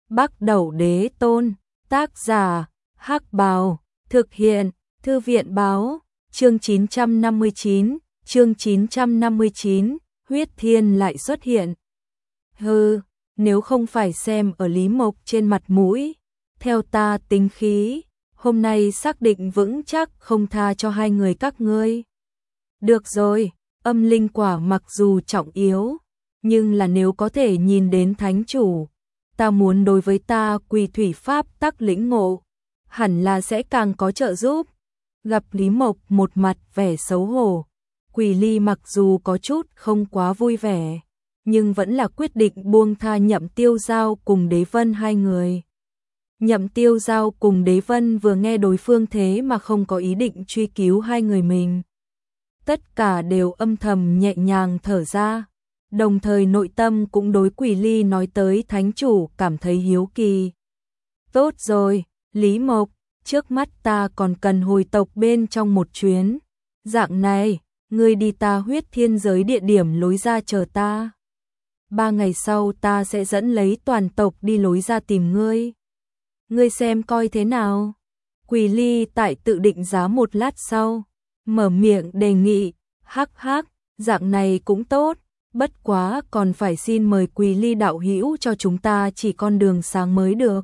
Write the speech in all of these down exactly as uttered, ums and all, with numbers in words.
Bắc Đẩu Đế Tôn, tác giả, Hắc Bào, thực hiện, Thư viện báo, chương chín trăm năm mươi chín, chương chín trăm năm mươi chín, huyết thiên lại xuất hiện. Hừ, nếu không phải xem ở Lý Mộc trên mặt mũi, theo ta tính khí, hôm nay xác định vững chắc không tha cho hai người các ngươi. Được rồi, âm linh quả mặc dù trọng yếu, nhưng là nếu có thể nhìn đến thánh chủ, ta muốn đối với ta quỳ thủy pháp tắc lĩnh ngộ, hẳn là sẽ càng có trợ giúp. Gặp Lý Mộc một mặt vẻ xấu hổ, Quỳ Ly mặc dù có chút không quá vui vẻ, nhưng vẫn là quyết định buông tha Nhậm Tiêu Giao cùng Đế Vân hai người. Nhậm Tiêu Giao cùng Đế Vân vừa nghe đối phương thế mà không có ý định truy cứu hai người mình. Tất cả đều âm thầm nhẹ nhàng thở ra, đồng thời nội tâm cũng đối Quỳ Ly nói tới thánh chủ cảm thấy hiếu kỳ. Tốt rồi, Lý Mộc, trước mắt ta còn cần hồi tộc bên trong một chuyến. Dạng này, ngươi đi ta huyết thiên giới địa điểm lối ra chờ ta. Ba ngày sau ta sẽ dẫn lấy toàn tộc đi lối ra tìm ngươi. Ngươi xem coi thế nào. Quỳ Ly tại tự định giá một lát sau, mở miệng đề nghị, hắc hắc, dạng này cũng tốt, bất quá còn phải xin mời Quỳ Ly đạo hữu cho chúng ta chỉ con đường sáng mới được.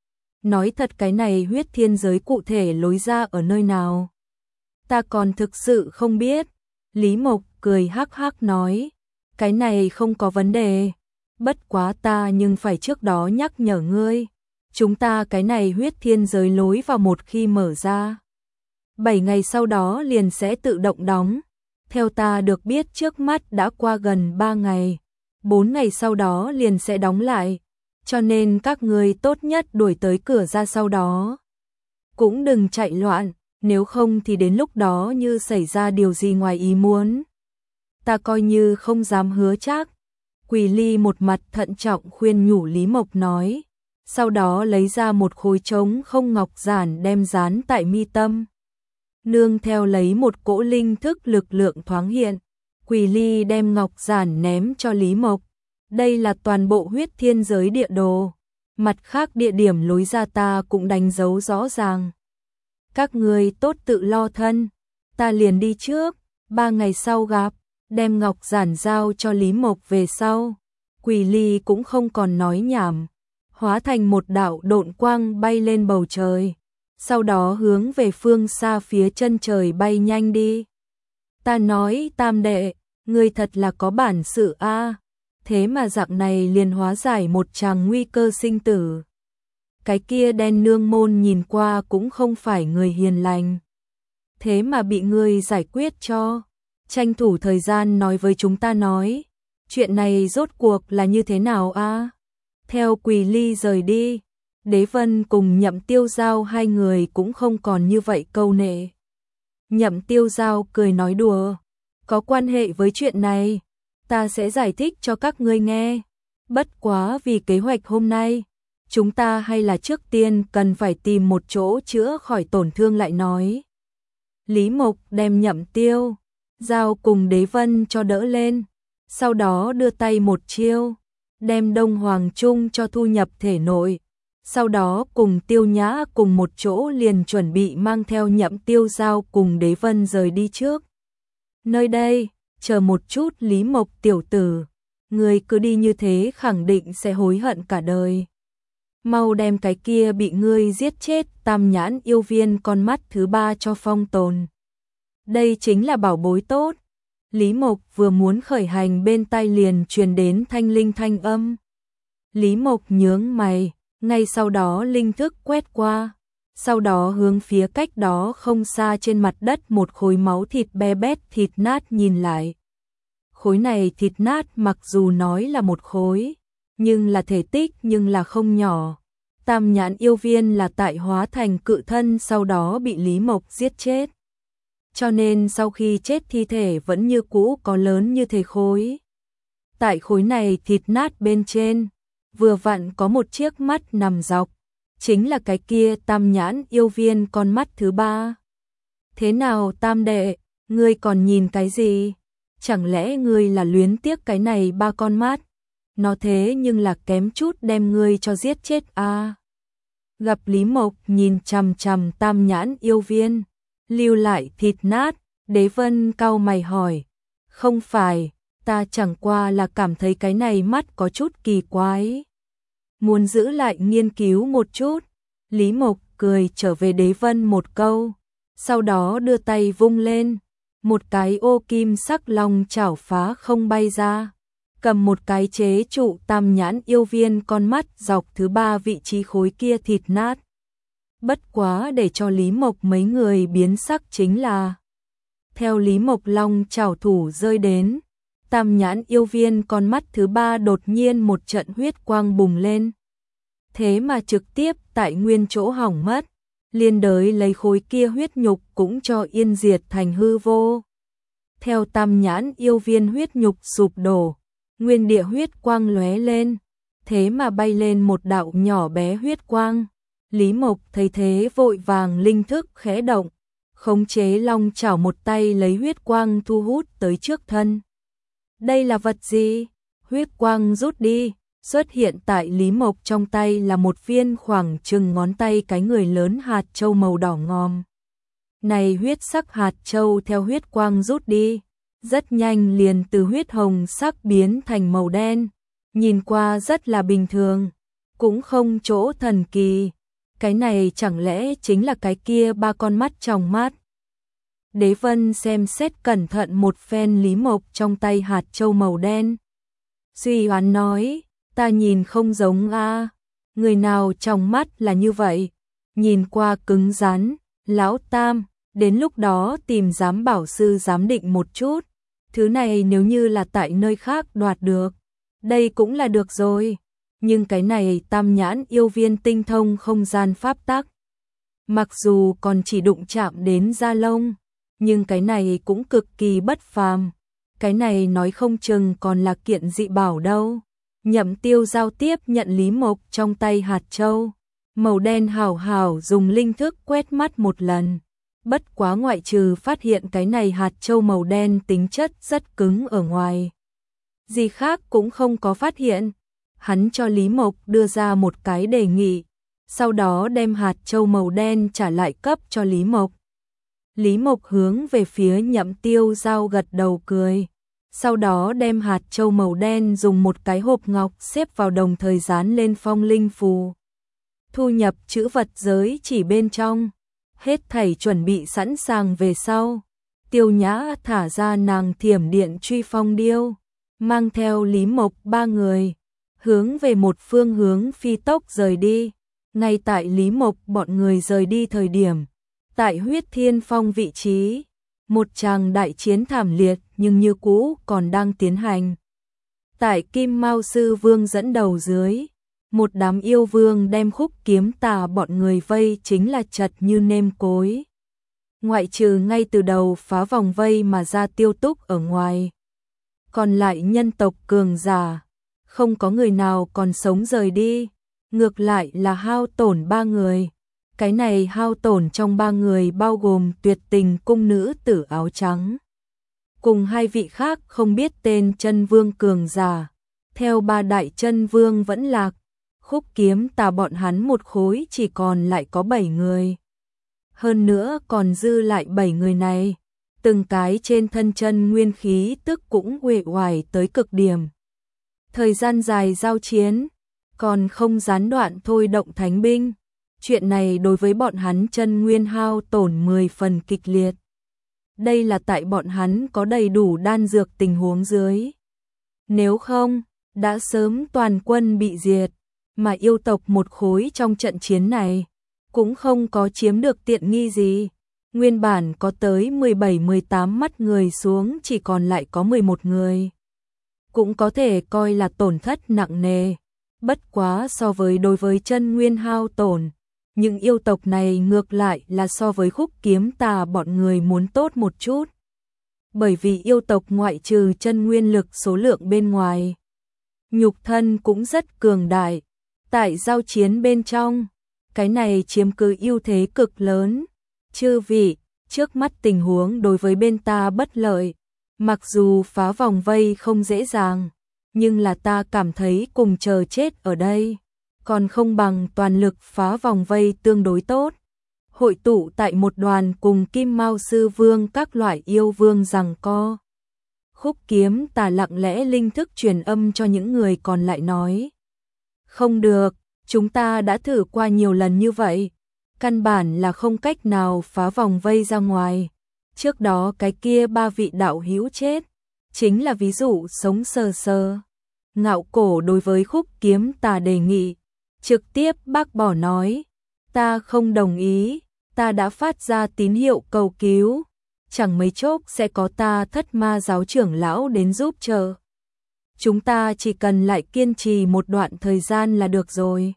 Nói thật cái này huyết thiên giới cụ thể lối ra ở nơi nào? Ta còn thực sự không biết. Lý Mộc cười hắc hắc nói, cái này không có vấn đề, bất quá ta nhưng phải trước đó nhắc nhở ngươi. Chúng ta cái này huyết thiên giới lối vào một khi mở ra, bảy ngày sau đó liền sẽ tự động đóng. Theo ta được biết trước mắt đã qua gần ba ngày, bốn ngày sau đó liền sẽ đóng lại, cho nên các ngươi tốt nhất đuổi tới cửa ra sau đó. Cũng đừng chạy loạn, nếu không thì đến lúc đó như xảy ra điều gì ngoài ý muốn. Ta coi như không dám hứa chắc. Quỳ Ly một mặt thận trọng khuyên nhủ Lý Mộc nói, sau đó lấy ra một khối trống không ngọc giản đem dán tại mi tâm. Nương theo lấy một cỗ linh thức lực lượng thoáng hiện, Quỳ Ly đem ngọc giản ném cho Lý Mộc. Đây là toàn bộ huyết thiên giới địa đồ, mặt khác địa điểm lối ra ta cũng đánh dấu rõ ràng. Các ngươi tốt tự lo thân, ta liền đi trước, ba ngày sau gặp. Đem ngọc giản giao cho Lý Mộc về sau, Quỳ Ly cũng không còn nói nhảm, hóa thành một đạo độn quang bay lên bầu trời, sau đó hướng về phương xa phía chân trời bay nhanh đi. Ta nói Tam đệ, ngươi thật là có bản sự a, thế mà dạng này liền hóa giải một tràng nguy cơ sinh tử. Cái kia đen nương môn nhìn qua cũng không phải người hiền lành, thế mà bị ngươi giải quyết cho. Tranh thủ thời gian nói với chúng ta nói, chuyện này rốt cuộc là như thế nào a? Theo Quỳ Ly rời đi, Đế Vân cùng Nhậm Tiêu Giao hai người cũng không còn như vậy câu nệ. Nhậm Tiêu Giao cười nói đùa, có quan hệ với chuyện này, ta sẽ giải thích cho các ngươi nghe. Bất quá vì kế hoạch hôm nay, chúng ta hay là trước tiên cần phải tìm một chỗ chữa khỏi tổn thương lại nói. Lý Mộc đem Nhậm Tiêu Giao cùng Đế Vân cho đỡ lên, sau đó đưa tay một chiêu, đem Đông Hoàng Trung cho thu nhập thể nội, sau đó cùng Tiêu Nhã cùng một chỗ liền chuẩn bị mang theo Nhậm Tiêu Giao cùng Đế Vân rời đi trước. Nơi đây, chờ một chút Lý Mộc tiểu tử, người cứ đi như thế khẳng định sẽ hối hận cả đời. Mau đem cái kia bị ngươi giết chết tam nhãn yêu viên con mắt thứ ba cho phong tồn. Đây chính là bảo bối tốt. Lý Mộc vừa muốn khởi hành bên tai liền truyền đến thanh linh thanh âm. Lý Mộc nhướng mày, ngay sau đó linh thức quét qua, sau đó hướng phía cách đó không xa trên mặt đất một khối máu thịt be bét thịt nát nhìn lại. Khối này thịt nát mặc dù nói là một khối, nhưng là thể tích nhưng là không nhỏ. Tam nhãn yêu viên là tại hóa thành cự thân sau đó bị Lý Mộc giết chết. Cho nên sau khi chết thi thể vẫn như cũ có lớn như thế khối. Tại khối này thịt nát bên trên, vừa vặn có một chiếc mắt nằm dọc, chính là cái kia tam nhãn yêu viên con mắt thứ ba. Thế nào Tam đệ, ngươi còn nhìn cái gì? Chẳng lẽ ngươi là luyến tiếc cái này ba con mắt? nó thế nhưng là kém chút đem ngươi cho giết chết a. À. Gặp Lý Mộc nhìn chằm chằm Tam Nhãn yêu viên, lưu lại thịt nát, Đế Vân cau mày hỏi, không phải, ta chẳng qua là cảm thấy cái này mắt có chút kỳ quái. Muốn giữ lại nghiên cứu một chút. Lý Mộc cười trở về Đế Vân một câu, sau đó đưa tay vung lên, một cái ô kim sắc long chảo phá không bay ra, cầm một cái chế trụ Tam Nhãn yêu viên con mắt dọc thứ ba vị trí khối kia thịt nát. Bất quá để cho Lý Mộc mấy người biến sắc chính là, theo Lý Mộc long chảo thủ rơi đến, Tam Nhãn yêu viên con mắt thứ ba đột nhiên một trận huyết quang bùng lên. Thế mà trực tiếp tại nguyên chỗ hỏng mất, liên đới lấy khối kia huyết nhục cũng cho yên diệt thành hư vô. Theo Tam Nhãn yêu viên huyết nhục sụp đổ, nguyên địa huyết quang lóe lên, thế mà bay lên một đạo nhỏ bé huyết quang. Lý Mộc thấy thế vội vàng linh thức khẽ động, khống chế long chảo một tay lấy huyết quang thu hút tới trước thân. Đây là vật gì? Huyết quang rút đi, xuất hiện tại Lý Mộc trong tay là một viên khoảng chừng ngón tay cái người lớn hạt châu màu đỏ ngòm. Này huyết sắc hạt châu theo huyết quang rút đi, rất nhanh liền từ huyết hồng sắc biến thành màu đen, nhìn qua rất là bình thường, cũng không chỗ thần kỳ. Cái này chẳng lẽ chính là cái kia ba con mắt trong mắt? Đế Vân xem xét cẩn thận một phen Lý Mộc trong tay hạt châu màu đen. Suy đoán nói, ta nhìn không giống a, người nào trong mắt là như vậy, nhìn qua cứng rắn, lão Tam, đến lúc đó tìm giám bảo sư giám định một chút, thứ này nếu như là tại nơi khác đoạt được, đây cũng là được rồi, nhưng cái này Tam Nhãn yêu viên tinh thông không gian pháp tắc. Mặc dù còn chỉ đụng chạm đến da lông, nhưng cái này cũng cực kỳ bất phàm, cái này nói không chừng còn là kiện dị bảo đâu. Nhậm Tiêu giao tiếp nhận Lý Mộc trong tay hạt châu, màu đen hào hào dùng linh thức quét mắt một lần. Bất quá ngoại trừ phát hiện cái này hạt châu màu đen tính chất rất cứng ở ngoài, gì khác cũng không có phát hiện. Hắn cho Lý Mộc đưa ra một cái đề nghị, sau đó đem hạt châu màu đen trả lại cấp cho Lý Mộc. Lý Mộc hướng về phía Nhậm Tiêu giao gật đầu cười, sau đó đem hạt châu màu đen dùng một cái hộp ngọc xếp vào đồng thời dán lên phong linh phù. Thu nhập chữ vật giới chỉ bên trong, hết thảy chuẩn bị sẵn sàng về sau. Tiêu Nhã thả ra nàng thiểm điện truy phong điêu, mang theo Lý Mộc ba người, hướng về một phương hướng phi tốc rời đi. Ngay tại Lý Mộc bọn người rời đi thời điểm, tại huyết thiên phong vị trí, một tràng đại chiến thảm liệt nhưng như cũ còn đang tiến hành. Tại Kim Mao Sư Vương dẫn đầu dưới, một đám yêu vương đem Khúc Kiếm Tà bọn người vây chính là chật như nêm cối. Ngoại trừ ngay từ đầu phá vòng vây mà ra Tiêu Túc ở ngoài, còn lại nhân tộc cường giả, không có người nào còn sống rời đi, ngược lại là hao tổn ba người. Cái này hao tổn trong ba người bao gồm Tuyệt Tình cung nữ tử áo trắng, cùng hai vị khác không biết tên chân vương cường giả. Theo ba đại chân vương vẫn lạc, Khúc Kiếm Tà bọn hắn một khối chỉ còn lại có bảy người. Hơn nữa còn dư lại bảy người này, từng cái trên thân chân nguyên khí tức cũng uể oải tới cực điểm. Thời gian dài giao chiến, còn không gián đoạn thôi động thánh binh. Chuyện này đối với bọn hắn chân nguyên hao tổn mười phần kịch liệt. Đây là tại bọn hắn có đầy đủ đan dược tình huống dưới. Nếu không, đã sớm toàn quân bị diệt, mà yêu tộc một khối trong trận chiến này, cũng không có chiếm được tiện nghi gì. Nguyên bản có tới mười bảy mười tám mắt người xuống chỉ còn lại có mười một người. Cũng có thể coi là tổn thất nặng nề. Bất quá so với đối với chân nguyên hao tổn, những yêu tộc này ngược lại là so với Khúc Kiếm Tà bọn người muốn tốt một chút. Bởi vì yêu tộc ngoại trừ chân nguyên lực số lượng bên ngoài, nhục thân cũng rất cường đại. Tại giao chiến bên trong, cái này chiếm cứ ưu thế cực lớn. Chư vị, trước mắt tình huống đối với bên ta bất lợi. Mặc dù phá vòng vây không dễ dàng, nhưng là ta cảm thấy cùng chờ chết ở đây, còn không bằng toàn lực phá vòng vây tương đối tốt. Hội tụ tại một đoàn cùng Kim Mao Sư Vương các loại yêu vương giằng co. Khúc Kiếm Tà lặng lẽ linh thức truyền âm cho những người còn lại nói. Không được, chúng ta đã thử qua nhiều lần như vậy, căn bản là không cách nào phá vòng vây ra ngoài. Trước đó cái kia ba vị đạo hữu chết, chính là ví dụ sống sờ sờ. Ngạo Cổ đối với Khúc Kiếm Tà đề nghị, trực tiếp bác bỏ nói, ta không đồng ý, ta đã phát ra tín hiệu cầu cứu, chẳng mấy chốc sẽ có ta Thất Ma giáo trưởng lão đến giúp trợ. Chúng ta chỉ cần lại kiên trì một đoạn thời gian là được rồi.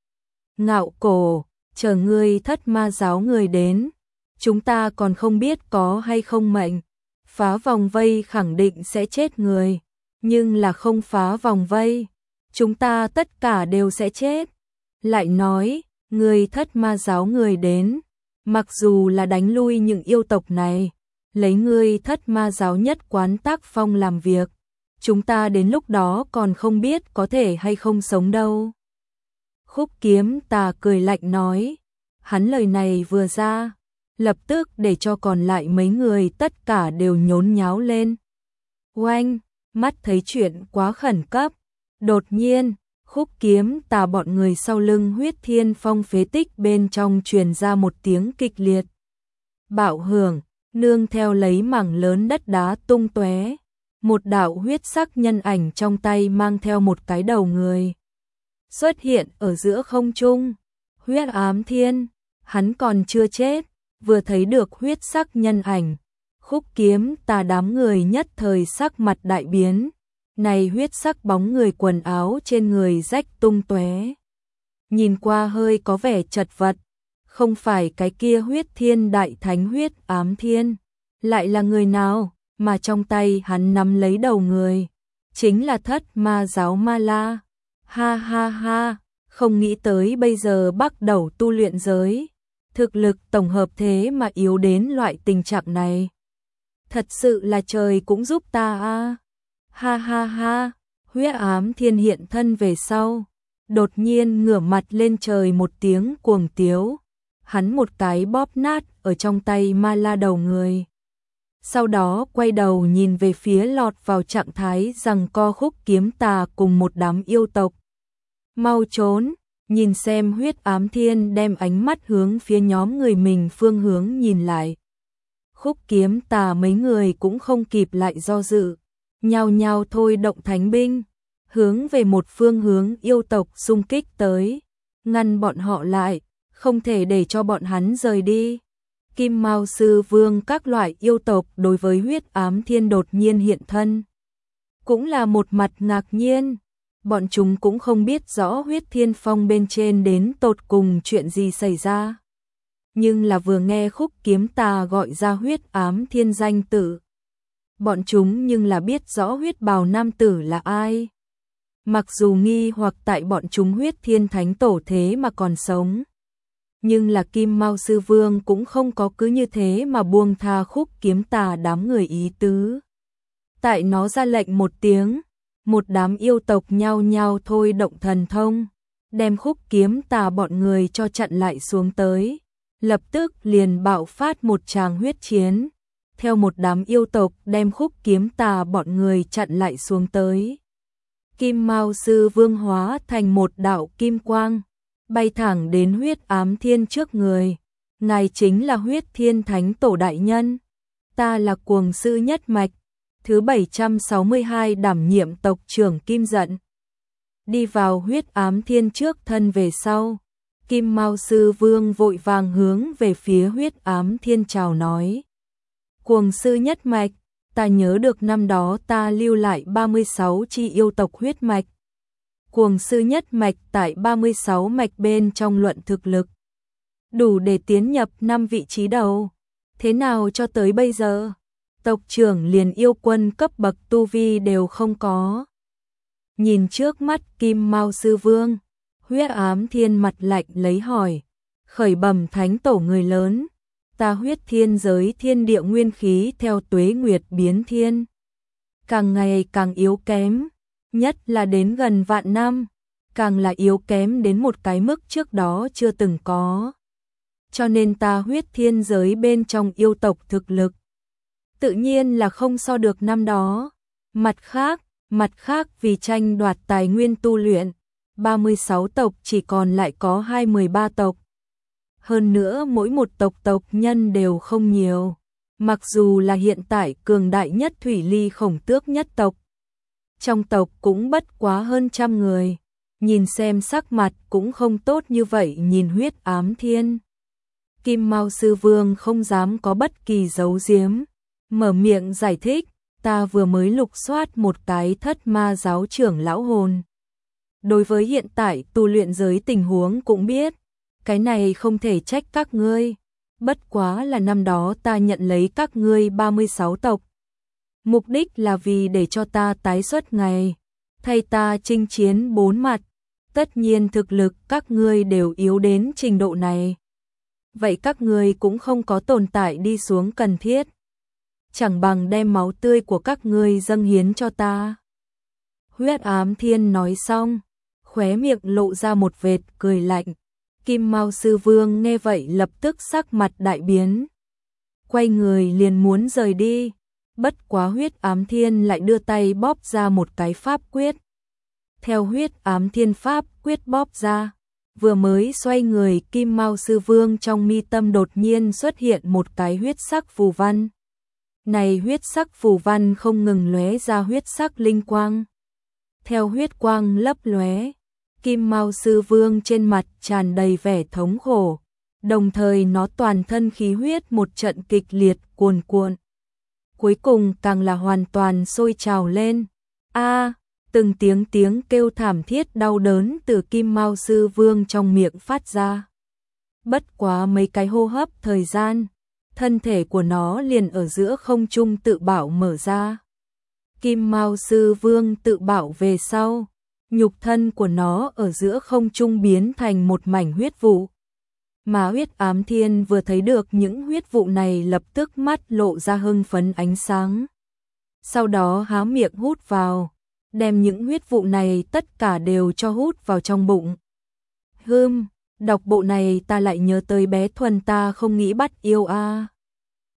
Ngạo Cổ, chờ ngươi Thất Ma giáo người đến, chúng ta còn không biết có hay không mệnh, phá vòng vây khẳng định sẽ chết người, nhưng là không phá vòng vây, chúng ta tất cả đều sẽ chết. Lại nói, người Thất Ma giáo người đến, mặc dù là đánh lui những yêu tộc này, lấy ngươi Thất Ma giáo nhất quán tác phong làm việc, chúng ta đến lúc đó còn không biết có thể hay không sống đâu. Khúc Kiếm Tà cười lạnh nói, hắn lời này vừa ra, lập tức để cho còn lại mấy người tất cả đều nhốn nháo lên. Oanh, mắt thấy chuyện quá khẩn cấp, đột nhiên, Khúc Kiếm Tà bọn người sau lưng Huyết Thiên Phong phế tích bên trong truyền ra một tiếng kịch liệt. Bạo hưởng, nương theo lấy mảng lớn đất đá tung tóe, một đạo huyết sắc nhân ảnh trong tay mang theo một cái đầu người xuất hiện ở giữa không trung. Huyết Ám Thiên, hắn còn chưa chết, vừa thấy được huyết sắc nhân ảnh, Khúc Kiếm Tà đám người nhất thời sắc mặt đại biến. Này huyết sắc bóng người quần áo trên người rách tung tóe, nhìn qua hơi có vẻ chật vật, không phải cái kia Huyết Thiên Đại Thánh Huyết Ám Thiên, lại là người nào, mà trong tay hắn nắm lấy đầu người, chính là Thất Ma giáo Ma La. Ha ha ha, không nghĩ tới bây giờ bắt đầu tu luyện giới, thực lực tổng hợp thế mà yếu đến loại tình trạng này. Thật sự là trời cũng giúp ta a. Ha ha ha, Huyết Ám Thiên hiện thân về sau, đột nhiên ngửa mặt lên trời một tiếng cuồng tiếu, hắn một cái bóp nát ở trong tay Ma La đầu người. Sau đó quay đầu nhìn về phía lọt vào trạng thái giằng co Khúc Kiếm Tà cùng một đám yêu tộc. Mau trốn, nhìn xem Huyết Ám Thiên đem ánh mắt hướng phía nhóm người mình phương hướng nhìn lại. Khúc Kiếm Tà mấy người cũng không kịp lại do dự, nhao nhao thôi động thánh binh, hướng về một phương hướng yêu tộc xung kích tới, ngăn bọn họ lại, không thể để cho bọn hắn rời đi. Kim Mao Sư Vương các loại yêu tộc đối với Huyết Ám Thiên đột nhiên hiện thân, cũng là một mặt ngạc nhiên, bọn chúng cũng không biết rõ Huyết Thiên Phong bên trên đến tột cùng chuyện gì xảy ra. Nhưng là vừa nghe Khúc Kiếm Tà gọi ra Huyết Ám Thiên danh tử, bọn chúng nhưng là biết rõ huyết bào nam tử là ai. Mặc dù nghi hoặc tại bọn chúng Huyết Thiên Thánh Tổ thế mà còn sống, nhưng là Kim Mao Sư Vương cũng không có cứ như thế mà buông tha Khúc Kiếm Tà đám người ý tứ. Tại nó ra lệnh một tiếng, một đám yêu tộc nhao nhao thôi động thần thông, đem Khúc Kiếm Tà bọn người cho chặn lại xuống tới, lập tức liền bạo phát một tràng huyết chiến. Theo một đám yêu tộc đem Khúc Kiếm Tà bọn người chặn lại xuống tới, Kim Mao Sư Vương hóa thành một đạo kim quang, bay thẳng đến Huyết Ám Thiên trước người. Ngài chính là Huyết Thiên Thánh Tổ đại nhân, ta là Cuồng Sư nhất mạch, thứ bảy trăm sáu mươi hai đảm nhiệm tộc trưởng Kim Dận. Đi vào Huyết Ám Thiên trước thân về sau, Kim Mao Sư Vương vội vàng hướng về phía Huyết Ám Thiên chào nói. Cuồng Sư nhất mạch, ta nhớ được năm đó ta lưu lại ba mươi sáu chi yêu tộc huyết mạch. Cuồng Sư nhất mạch tại ba mươi sáu mạch bên trong luận thực lực, đủ để tiến nhập năm vị trí đầu. Thế nào cho tới bây giờ, tộc trưởng liền yêu quân cấp bậc tu vi đều không có. Nhìn trước mắt Kim Mao Sư Vương, Huyết Ám Thiên mặt lạnh lấy hỏi, khởi bẩm Thánh Tổ người lớn, ta Huyết Thiên giới thiên địa nguyên khí theo tuế nguyệt biến thiên, càng ngày càng yếu kém, nhất là đến gần vạn năm, càng là yếu kém đến một cái mức trước đó chưa từng có. Cho nên ta huyết thiên giới bên trong yêu tộc thực lực, tự nhiên là không so được năm đó. Mặt khác, mặt khác vì tranh đoạt tài nguyên tu luyện, ba mươi sáu tộc chỉ còn lại có hai mươi ba tộc. Hơn nữa mỗi một tộc tộc nhân đều không nhiều. Mặc dù là hiện tại cường đại nhất Thủy Ly Khổng Tước nhất tộc, trong tộc cũng bất quá hơn trăm người, nhìn xem sắc mặt cũng không tốt như vậy. Nhìn Huyết Ám Thiên, Kim Mao Sư Vương không dám có bất kỳ giấu giếm, mở miệng giải thích, ta vừa mới lục soát một cái Thất Ma giáo trưởng lão hồn. Đối với hiện tại tu luyện giới tình huống cũng biết, cái này không thể trách các ngươi, bất quá là năm đó ta nhận lấy các ngươi ba mươi sáu tộc. Mục đích là vì để cho ta tái xuất ngày, thay ta chinh chiến bốn mặt, tất nhiên thực lực các ngươi đều yếu đến trình độ này. Vậy các ngươi cũng không có tồn tại đi xuống cần thiết. Chẳng bằng đem máu tươi của các ngươi dâng hiến cho ta. Huyết Ám Thiên nói xong, khóe miệng lộ ra một vệt cười lạnh. Kim Mao Sư Vương nghe vậy lập tức sắc mặt đại biến, quay người liền muốn rời đi. Bất quá Huyết Ám Thiên lại đưa tay bóp ra một cái pháp quyết. Theo Huyết Ám Thiên pháp quyết bóp ra, vừa mới xoay người, Kim Mao Sư Vương trong mi tâm đột nhiên xuất hiện một cái huyết sắc phù văn. Này huyết sắc phù văn không ngừng lóe ra huyết sắc linh quang. Theo huyết quang lấp lóe, Kim Mao Sư Vương trên mặt tràn đầy vẻ thống khổ, đồng thời nó toàn thân khí huyết một trận kịch liệt cuồn cuộn. Cuối cùng càng là hoàn toàn sôi trào lên. A, từng tiếng tiếng kêu thảm thiết đau đớn từ Kim Mao Sư Vương trong miệng phát ra. Bất quá mấy cái hô hấp thời gian, thân thể của nó liền ở giữa không trung tự bảo mở ra. Kim Mao Sư Vương tự bảo về sau, nhục thân của nó ở giữa không trung biến thành một mảnh huyết vụ. Mà Huyết Ám Thiên vừa thấy được những huyết vụ này lập tức mắt lộ ra hưng phấn ánh sáng. Sau đó há miệng hút vào, đem những huyết vụ này tất cả đều cho hút vào trong bụng. Hừm, đọc bộ này ta lại nhớ tới bé Thuần ta không nghĩ bắt yêu a.